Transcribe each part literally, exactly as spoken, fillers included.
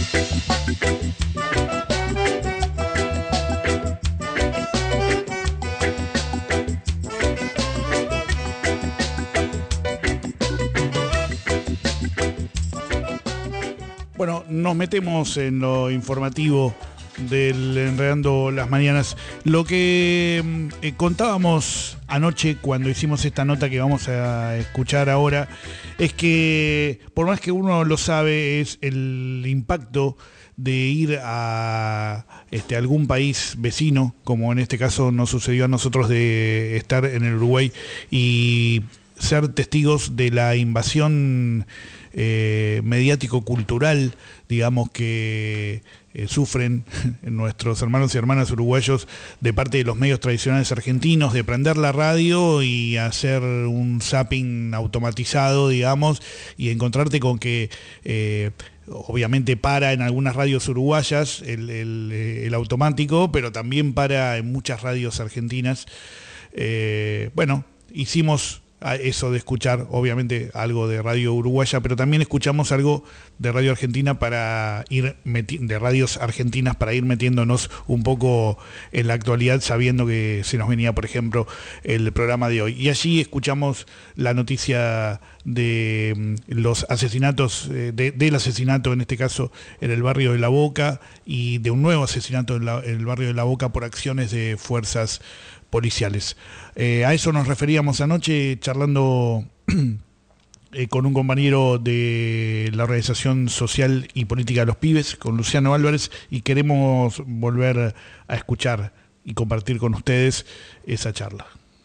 Bueno, nos metemos en lo informativo del Enredando las Mañanas. Lo que eh, contábamos anoche cuando hicimos esta nota que vamos a escuchar ahora es que, por más que uno lo sabe, es el impacto de ir a este, algún país vecino, como en este caso nos sucedió a nosotros, de estar en el Uruguay y ser testigos de la invasión eh, mediático-cultural, digamos, que eh, sufren nuestros hermanos y hermanas uruguayos de parte de los medios tradicionales argentinos, de prender la radio y hacer un zapping automatizado, digamos, y encontrarte con que eh, obviamente para en algunas radios uruguayas el, el, el automático, pero también para en muchas radios argentinas. Eh, bueno, hicimos eso de escuchar, obviamente, algo de radio uruguaya, pero también escuchamos algo de radio argentina para ir de radios argentinas para ir metiéndonos un poco en la actualidad, sabiendo que se nos venía, por ejemplo, el programa de hoy. Y allí escuchamos la noticia de los asesinatos, de, del asesinato, en este caso, en el barrio de La Boca, y de un nuevo asesinato en, la, en el barrio de La Boca por acciones de fuerzas policiales. Eh, a eso nos referíamos anoche charlando eh, con un compañero de la Organización Social y Política de los Pibes, con Luciano Álvarez, y queremos volver a escuchar y compartir con ustedes esa charla.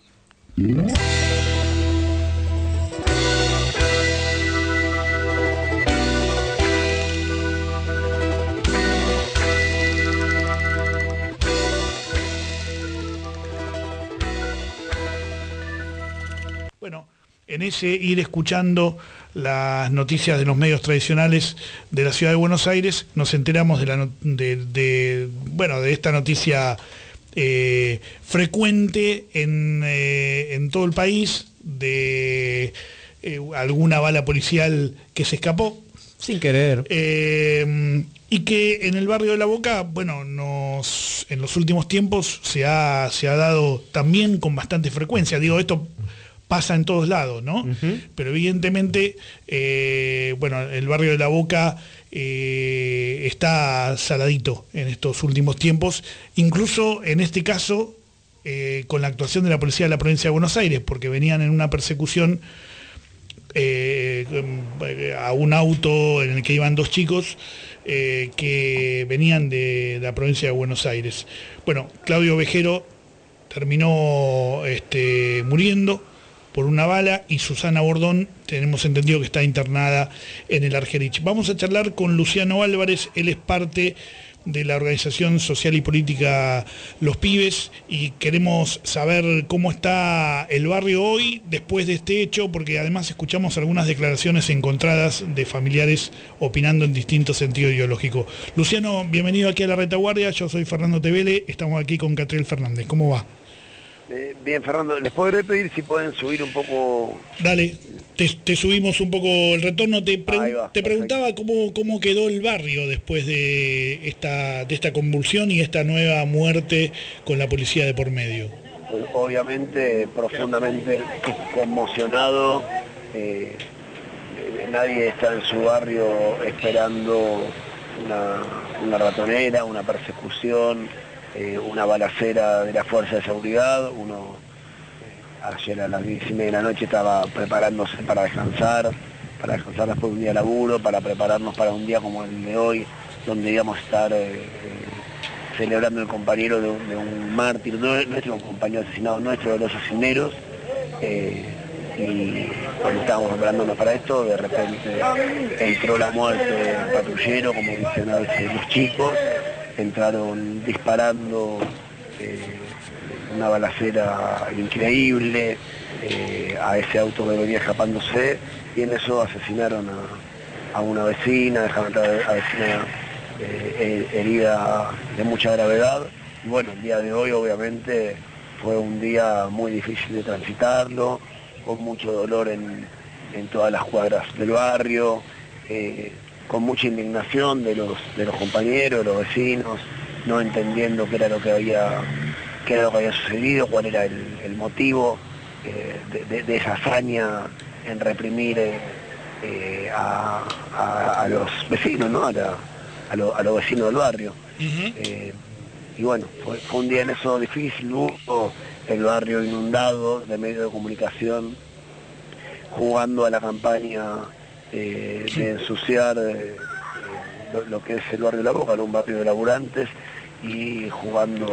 Bueno, en ese ir escuchando las noticias de los medios tradicionales de la ciudad de Buenos Aires, nos enteramos de, la, de, de, bueno, de esta noticia eh, frecuente en, eh, en todo el país, de eh, alguna bala policial que se escapó. Sin querer. Eh, y que en el barrio de La Boca, bueno, nos, en los últimos tiempos se ha, se ha dado también con bastante frecuencia. Digo, esto pasa en todos lados, ¿no? Uh-huh. Pero evidentemente, eh, bueno, el barrio de La Boca eh, está saladito en estos últimos tiempos, incluso en este caso, eh, con la actuación de la policía de la provincia de Buenos Aires, porque venían en una persecución eh, a un auto en el que iban dos chicos eh, que venían de, de la provincia de Buenos Aires. Bueno, Claudio Vejero terminó este, muriendo por una bala, y Susana Bordón tenemos entendido que está internada en el Argerich. Vamos a charlar con Luciano Álvarez, él es parte de la Organización Social y Política Los Pibes, y queremos saber cómo está el barrio hoy después de este hecho, porque además escuchamos algunas declaraciones encontradas de familiares opinando en distintos sentidos ideológicos. Luciano, bienvenido aquí a La Retaguardia, yo soy Fernando Tevele, estamos aquí con Catriel Fernández, ¿cómo va? Eh, bien, Fernando, ¿les podré pedir si pueden subir un poco? Dale, te, te subimos un poco el retorno. Te, pre va, te preguntaba cómo, cómo quedó el barrio después de esta, de esta convulsión y esta nueva muerte con la policía de por medio. Obviamente, profundamente conmocionado. Eh, nadie está en su barrio esperando una, una ratonera, una persecución, Eh, una balacera de la Fuerza de Seguridad. Uno eh, ayer a las diez y media de la noche estaba preparándose para descansar, para descansar después de un día de laburo, para prepararnos para un día como el de hoy, donde íbamos a estar eh, eh, celebrando el compañero de un, de un mártir, nuestro compañero asesinado nuestro, de los asesineros, eh, y cuando estábamos preparándonos para esto, de repente entró la muerte del patrullero, como dicen a veces los chicos. Entraron disparando eh, una balacera increíble eh, a ese auto que venía escapándose, y en eso asesinaron a, a una vecina, dejaron a la vecina eh, herida de mucha gravedad. Y bueno, el día de hoy obviamente fue un día muy difícil de transitarlo, con mucho dolor en, en todas las cuadras del barrio. Eh, con mucha indignación de los, de los compañeros, de los vecinos, no entendiendo qué era lo que había, qué era lo que había sucedido, cuál era el, el motivo eh, de, de, de esa hazaña en reprimir eh, eh, a, a, a los vecinos, ¿no? a, la, a, lo, a los vecinos del barrio. Uh-huh. eh, y bueno, fue, fue un día en eso difícil, hubo el barrio inundado de medios de comunicación jugando a la campaña eh, de ensuciar eh, lo, lo que es el barrio de La Boca, un barrio de laburantes, y jugando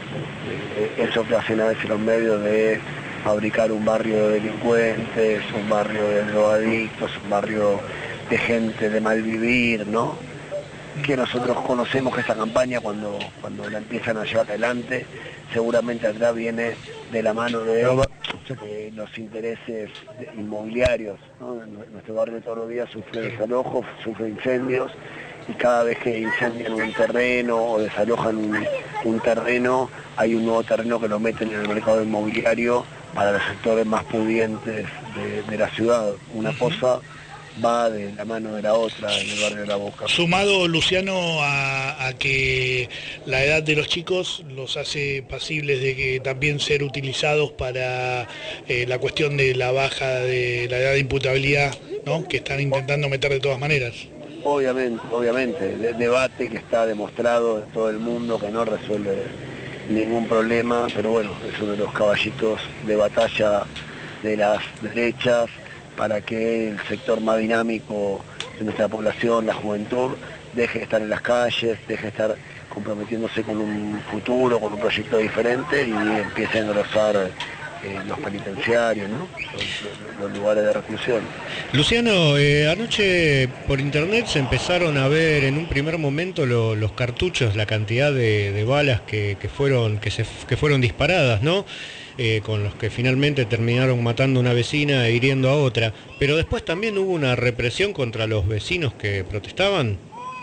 eh, eso que hacen a veces los medios de fabricar un barrio de delincuentes, un barrio de drogadictos, un barrio de gente de mal vivir, ¿no? Que nosotros conocemos que esta campaña cuando, cuando la empiezan a llevar adelante, seguramente atrás viene de la mano de eh, los intereses inmobiliarios, ¿no? Nuestro barrio todos los días sufre desalojos, sufre incendios, y cada vez que incendian un terreno o desalojan un, un terreno, hay un nuevo terreno que lo meten en el mercado inmobiliario para los sectores más pudientes de, de la ciudad. Una uh-huh. cosa va de la mano de la otra en el barrio de La Boca. Sumado, Luciano, a, a que la edad de los chicos los hace pasibles de que también ser utilizados para eh, la cuestión de la baja de la edad de imputabilidad, ¿no? Que están intentando meter de todas maneras. Obviamente, obviamente, de, debate que está demostrado en todo el mundo que no resuelve ningún problema, pero bueno, es uno de los caballitos de batalla de las derechas para que el sector más dinámico de nuestra población, la juventud, deje de estar en las calles, deje de estar comprometiéndose con un futuro, con un proyecto diferente, y empiece a engrosar eh, los penitenciarios, ¿no? los, los lugares de reclusión. Luciano, eh, anoche por internet se empezaron a ver en un primer momento lo, los cartuchos, la cantidad de, de balas que, que, fueron, que, se, que fueron disparadas, ¿no? Eh, con los que finalmente terminaron matando a una vecina e hiriendo a otra, pero después también hubo una represión contra los vecinos que protestaban.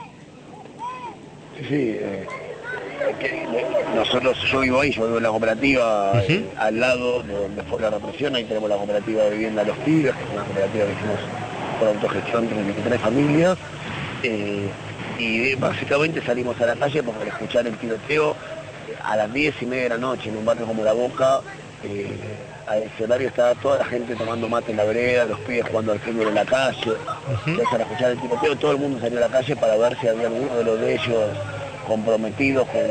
Sí, sí, eh, que, nosotros, yo vivo ahí, yo vivo en la cooperativa, uh-huh. eh, al lado de donde fue la represión, ahí tenemos la cooperativa de vivienda Los Pibes, que es una cooperativa que hicimos por autogestión de veintitrés familias, eh, y básicamente salimos a la calle porque al escuchar el tiroteo a las diez y media de la noche en un barrio como La Boca, eh, al escenario estaba toda la gente tomando mate en la vereda, los pibes jugando al fútbol en la calle. Uh-huh. Entonces, al escuchar el tiroteo, todo el mundo salió a la calle para ver si había alguno de los de ellos comprometidos con,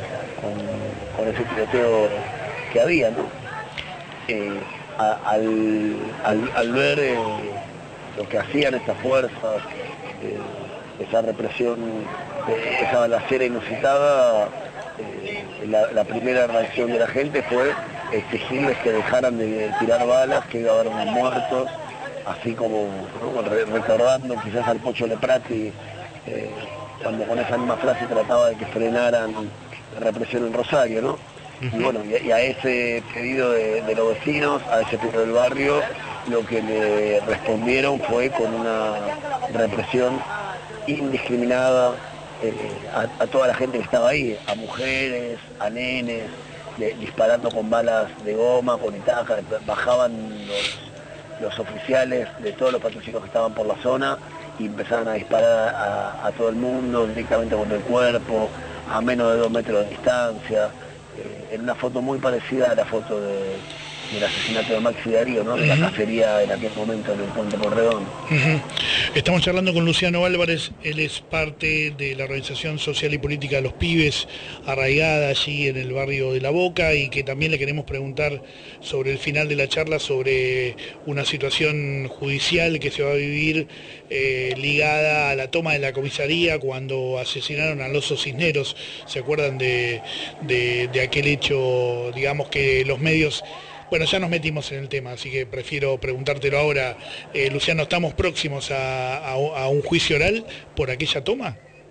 con, con ese tiroteo que había, ¿no? Eh, a, al, al, al ver eh, lo que hacían estas fuerzas, eh, esa represión, eh, esa balacera inusitada, Eh, la, la primera reacción de la gente fue exigirles que dejaran de tirar balas, que iba a haber unos muertos, así como, ¿no? Re recordando quizás al Pocho Leprati, eh, cuando con esa misma frase trataba de que frenaran la represión en Rosario, ¿no? Uh-huh. Y bueno, y, y a ese pedido de, de los vecinos, a ese pedido del barrio, lo que le respondieron fue con una represión indiscriminada, Eh, a, a toda la gente que estaba ahí, a mujeres, a nenes, de, disparando con balas de goma, con itacas, bajaban los, los oficiales de todos los patrulleros que estaban por la zona y empezaron a disparar a, a todo el mundo directamente contra el cuerpo, a menos de dos metros de distancia, eh, en una foto muy parecida a la foto de, del asesinato de Maxi Darío, ¿no? De uh-huh. la cacería en aquel momento en el Puente Porredón. Uh-huh. Estamos charlando con Luciano Álvarez, él es parte de la organización social y política de Los Pibes, arraigada allí en el barrio de La Boca, y que también le queremos preguntar sobre el final de la charla, sobre una situación judicial que se va a vivir eh, ligada a la toma de la comisaría cuando asesinaron a Loso Cisneros. ¿Se acuerdan de, de, de aquel hecho, digamos, que los medios... Bueno, ya nos metimos en el tema, así que prefiero preguntártelo ahora. Eh, Luciano, ¿estamos próximos a, a, a un juicio oral por aquella toma?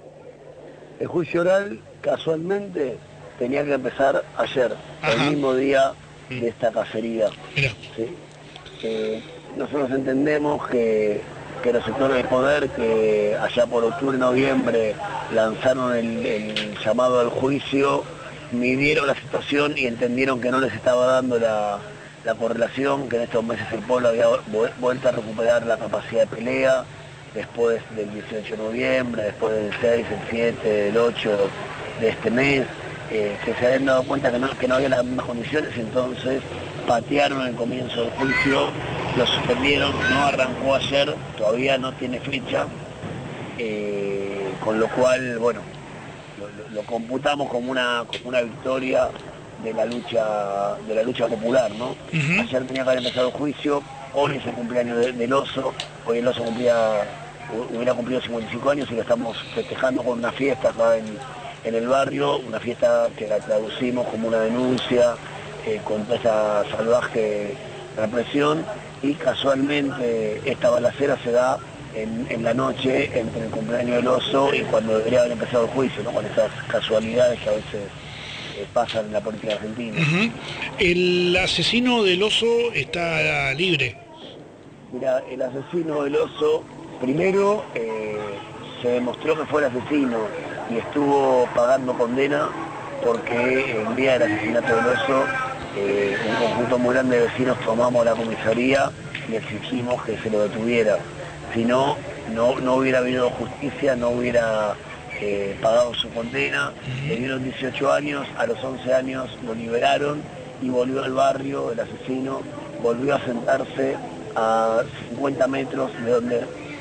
El juicio oral, casualmente, tenía que empezar ayer, Ajá. el mismo día de esta cacería. Mirá. ¿Sí? Eh, nosotros entendemos que, que los sectores de poder que allá por octubre, noviembre, lanzaron el, el llamado al juicio, midieron la situación y entendieron que no les estaba dando la, la correlación, que en estos meses el pueblo había vuelto a recuperar la capacidad de pelea, después del dieciocho de noviembre, después del seis, el siete, el ocho de este mes, eh, que se habían dado cuenta que no, que no había las mismas condiciones, entonces patearon el comienzo del juicio, lo suspendieron, no arrancó ayer, todavía no tiene fecha, eh, con lo cual, bueno, lo, lo, lo computamos como una, como una victoria de la lucha de la lucha popular, ¿no? Uh-huh. Ayer tenía que haber empezado el juicio, hoy es el cumpleaños de, del oso, hoy el oso cumplía, hubiera cumplido cincuenta y cinco años y lo estamos festejando con una fiesta acá en, en el barrio, una fiesta que la traducimos como una denuncia eh, contra esta salvaje represión, y casualmente esta balacera se da en, en la noche entre el cumpleaños del oso y cuando debería haber empezado el juicio, ¿no? Con esas casualidades que a veces eh, pasan en la política argentina. Uh-huh. El asesino del oso está libre. Mira, el asesino del oso, primero eh, se demostró que fue el asesino y estuvo pagando condena porque el día del asesinato del oso eh, un conjunto muy grande de vecinos tomamos la comisaría y exigimos que se lo detuviera. Si no, no, no hubiera habido justicia, no hubiera eh, pagado su condena. Le dieron dieciocho años, a los once años lo liberaron y volvió al barrio, el asesino volvió a sentarse a cincuenta metros de donde...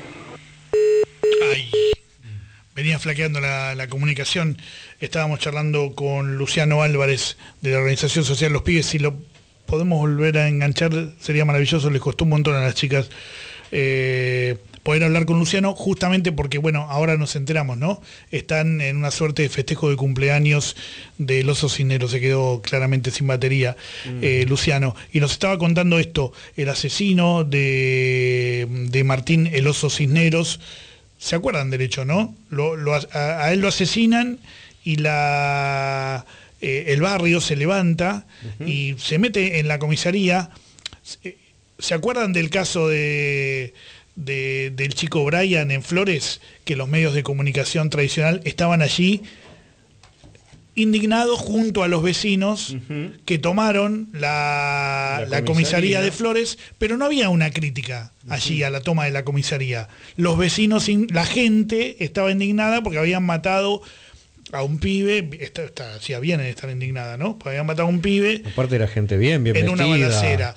Ay, venía flaqueando la, la comunicación. Estábamos charlando con Luciano Álvarez de la Organización Social Los Pibes. Si lo podemos volver a enganchar sería maravilloso, les costó un montón a las chicas eh, poder hablar con Luciano, justamente porque, bueno, ahora nos enteramos, ¿no? Están en una suerte de festejo de cumpleaños del oso cisnero, se quedó claramente sin batería mm. eh, Luciano, y nos estaba contando esto, el asesino de, de Martín el oso Cisneros. ¿Se acuerdan del hecho, no? Lo, lo, a, a él lo asesinan y la, eh, el barrio se levanta uh-huh. y se mete en la comisaría. ¿Se acuerdan del caso de, de, del chico Brian en Flores? Que los medios de comunicación tradicional estaban allí indignados junto a los vecinos uh-huh. que tomaron la, la, la comisaría de Flores, pero no había una crítica allí uh-huh. a la toma de la comisaría. Los vecinos, la gente estaba indignada porque habían matado a un pibe, está, está, hacía bien en estar indignada, ¿no? Porque habían matado a un pibe. Aparte era gente bien, bien en vestida. En una balacera.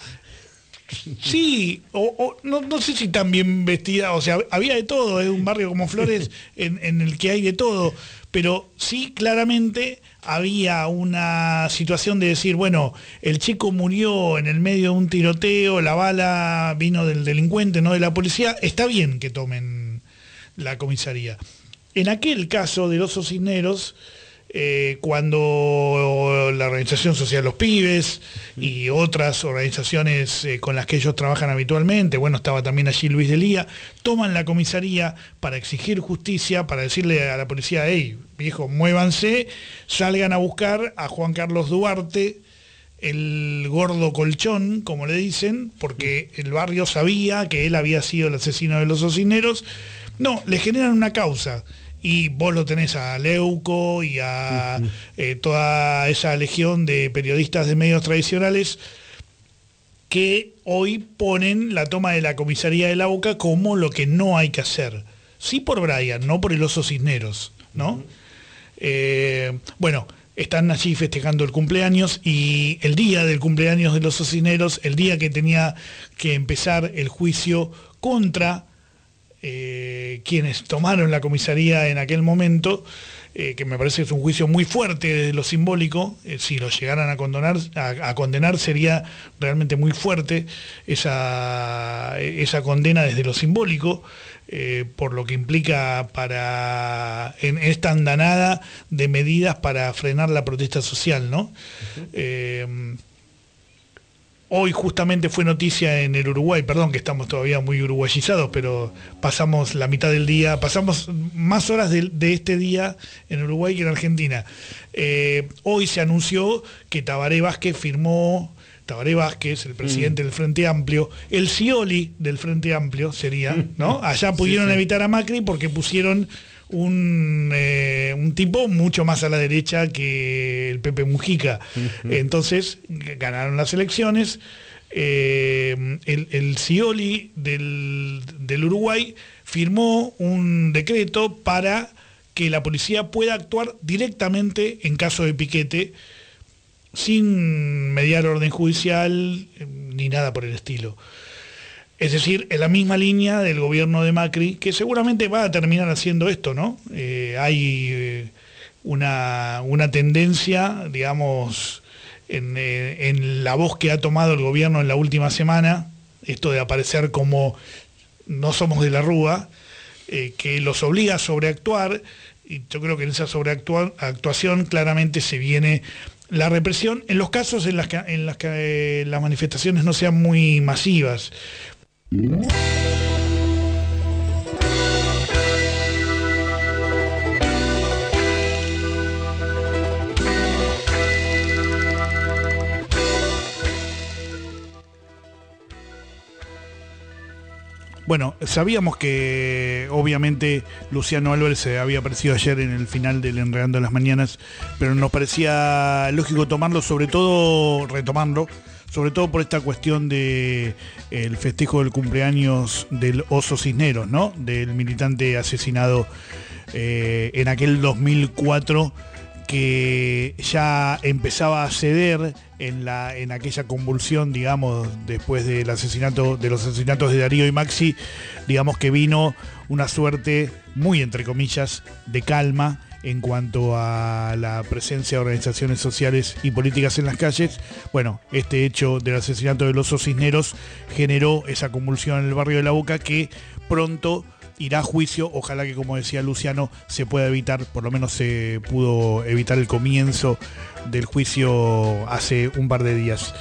Sí, o, o no, no sé si tan bien vestida, o sea, había de todo, es un barrio como Flores en, en el que hay de todo, pero sí claramente había una situación de decir, bueno, el chico murió en el medio de un tiroteo, la bala vino del delincuente, no de la policía, está bien que tomen la comisaría. En aquel caso de los osos cisneros, Eh, cuando la Organización Social Los Pibes y otras organizaciones eh, con las que ellos trabajan habitualmente, bueno, estaba también allí Luis Delía, toman la comisaría para exigir justicia, para decirle a la policía, hey, viejo, muévanse, salgan a buscar a Juan Carlos Duarte, el gordo colchón, como le dicen, porque el barrio sabía que él había sido el asesino de los osos cisneros. No, le generan una causa. Y vos lo tenés a Leuco y a uh-huh. eh, toda esa legión de periodistas de medios tradicionales que hoy ponen la toma de la comisaría de La Boca como lo que no hay que hacer. Sí por Brian, no por el oso Cisneros, ¿no? Uh-huh. Eh, bueno, están allí festejando el cumpleaños y el día del cumpleaños de los oso Cisneros, el día que tenía que empezar el juicio contra Eh, quienes tomaron la comisaría en aquel momento, eh, que me parece que es un juicio muy fuerte de lo simbólico, eh, si lo llegaran a condenar, a, a condenar sería realmente muy fuerte esa, esa condena desde lo simbólico, eh, por lo que implica para en esta andanada de medidas para frenar la protesta social, ¿no? Uh-huh. eh, Hoy justamente fue noticia en el Uruguay, perdón que estamos todavía muy uruguayizados, pero pasamos la mitad del día, pasamos más horas de, de este día en Uruguay que en Argentina. Eh, hoy se anunció que Tabaré Vázquez firmó, Tabaré Vázquez, el presidente mm. del Frente Amplio, el Scioli del Frente Amplio sería, ¿no? Allá pudieron sí, sí. evitar a Macri porque pusieron un, eh, un tipo mucho más a la derecha que el Pepe Mujica. Uh-huh. Entonces ganaron las elecciones. Eh, el, el Scioli del, del Uruguay firmó un decreto para que la policía pueda actuar directamente en caso de piquete, sin mediar orden judicial ni nada por el estilo. Es decir, en la misma línea del gobierno de Macri, que seguramente va a terminar haciendo esto, ¿no? Eh, hay eh, una, una tendencia, digamos, en, eh, en la voz que ha tomado el gobierno en la última semana, esto de aparecer como no somos de la Rúa, eh, que los obliga a sobreactuar, y yo creo que en esa sobreactuación claramente se viene la represión en los casos en las que, en las que eh, las manifestaciones no sean muy masivas. Bueno, sabíamos que obviamente Luciano Álvarez se había aparecido ayer en el final del Enredando las Mañanas, pero nos parecía lógico tomarlo, sobre todo, retomarlo, sobre todo por esta cuestión de el festejo del cumpleaños del Oso Cisneros, ¿no? Del militante asesinado eh, en aquel dos mil cuatro, que ya empezaba a ceder en la en aquella convulsión, digamos, después del asesinato, de los asesinatos de Darío y Maxi, digamos que vino una suerte muy, entre comillas, de calma en cuanto a la presencia de organizaciones sociales y políticas en las calles. Bueno, este hecho del asesinato del Oso Cisneros generó esa convulsión en el barrio de La Boca, que pronto irá a juicio. Ojalá que, como decía Luciano, se pueda evitar, por lo menos se pudo evitar el comienzo del juicio hace un par de días.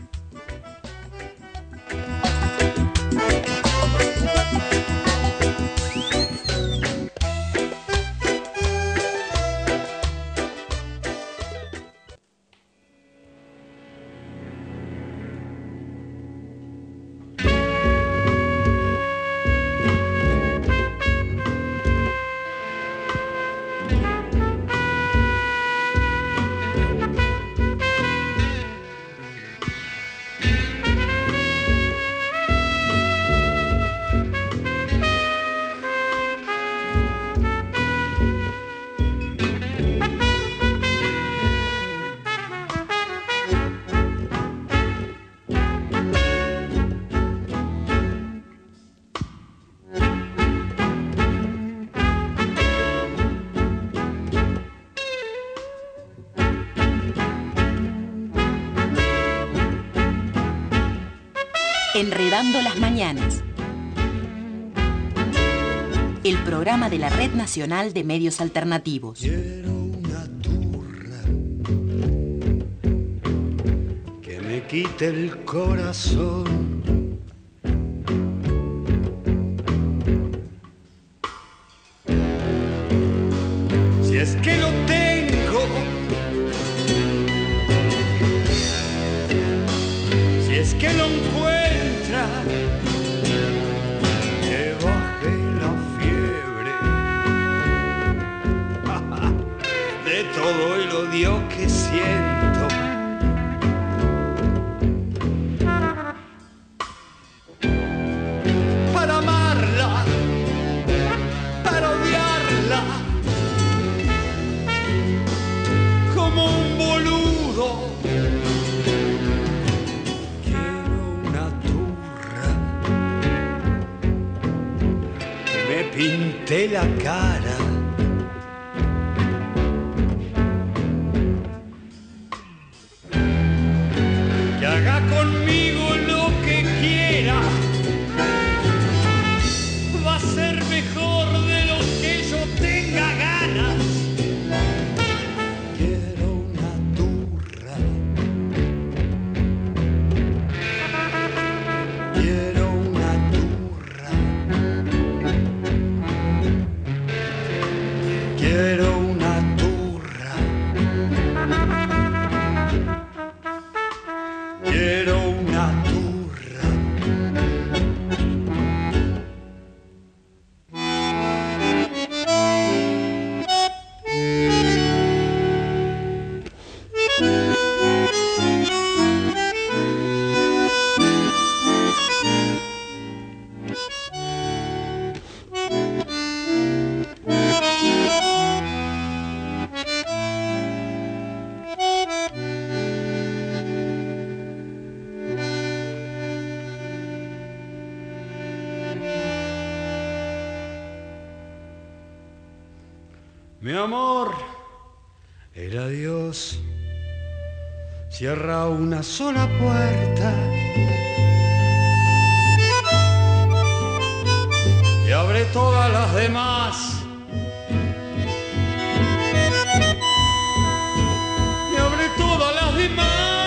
Enredando las Mañanas. El programa de la Red Nacional de Medios Alternativos. Quiero una turra que me quite el corazón. Si es que lo tengo, si es que lo encuentro, que baje la fiebre de todo el odio que siento. Para amarla, para odiarla, como un boludo. Pinté la cara, que haga conmigo lo que quiera, va a ser mejor de lo que yo tenga ganas. Quiero una turra, quiero una turra. Quiero una turra, quiero una turra. Mi amor era Dios. Cierra una sola puerta y abre todas las demás. Y abre todas las demás.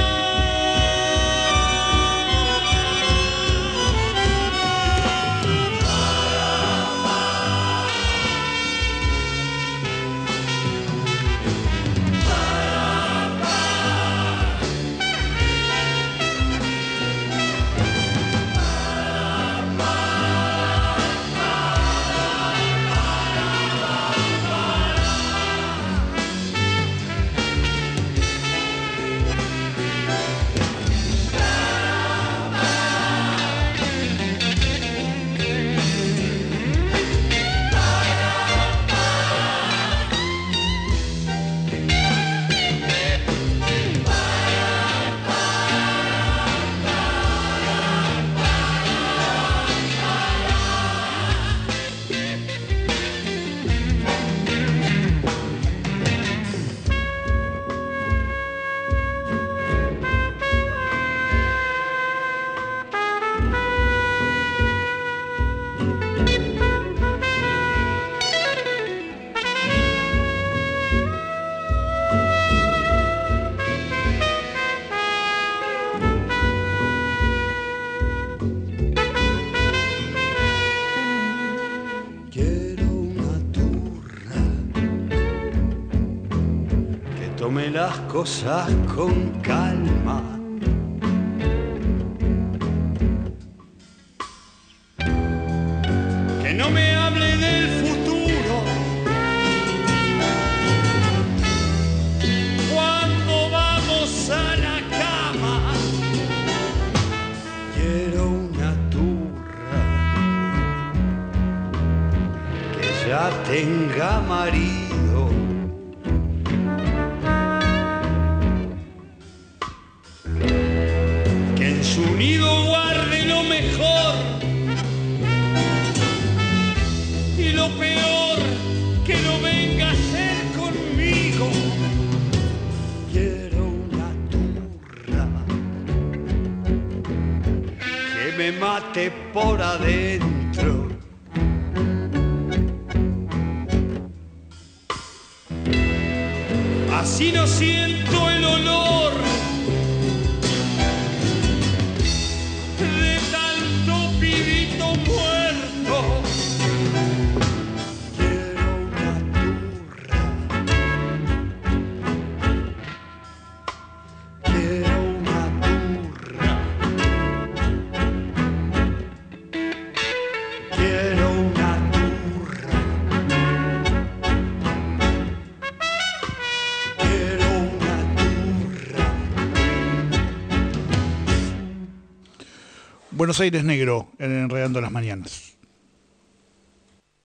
Tome las cosas con calma. Que no me hable del futuro. Cuando vamos a la cama. Quiero una turra que ya tenga marido. Su nido guarde lo mejor y lo peor que no venga a ser conmigo. Quiero una turra que me mate por adentro. Así no siento el olor de tanto pibito muerto. Quiero una turra. Quiero una turra. Quiero una turra. Quiero una turra. Buenos Aires Negro, en Enredando las Mañanas.